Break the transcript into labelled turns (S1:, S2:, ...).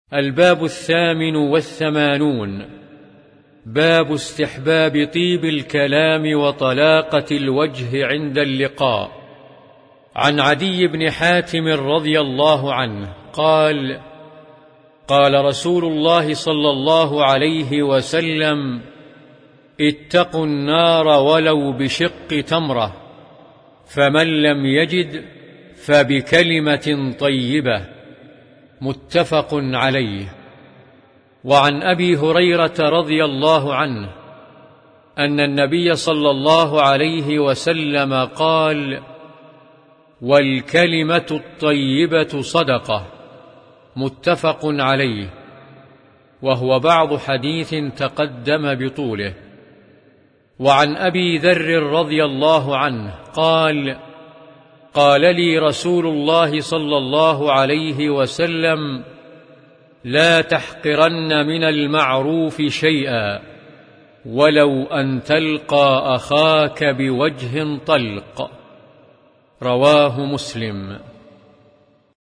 S1: الباب 88. باب استحباب طيب الكلام وطلاقة الوجه عند اللقاء. عن عدي بن حاتم رضي الله عنه قال: قال رسول الله صلى الله عليه وسلم: اتقوا النار ولو بشق تمرة، فمن لم يجد فبكلمة طيبة. متفق عليه. وعن أبي هريرة رضي الله عنه أن النبي صلى الله عليه وسلم قال: والكلمة الطيبة صدقة. متفق عليه، وهو بعض حديث تقدم بطوله. وعن أبي ذر رضي الله عنه قال: قال لي رسول الله صلى الله عليه وسلم: لا تحقرن من المعروف شيئا، ولو أن تلقى أخاك بوجه طلق. رواه مسلم.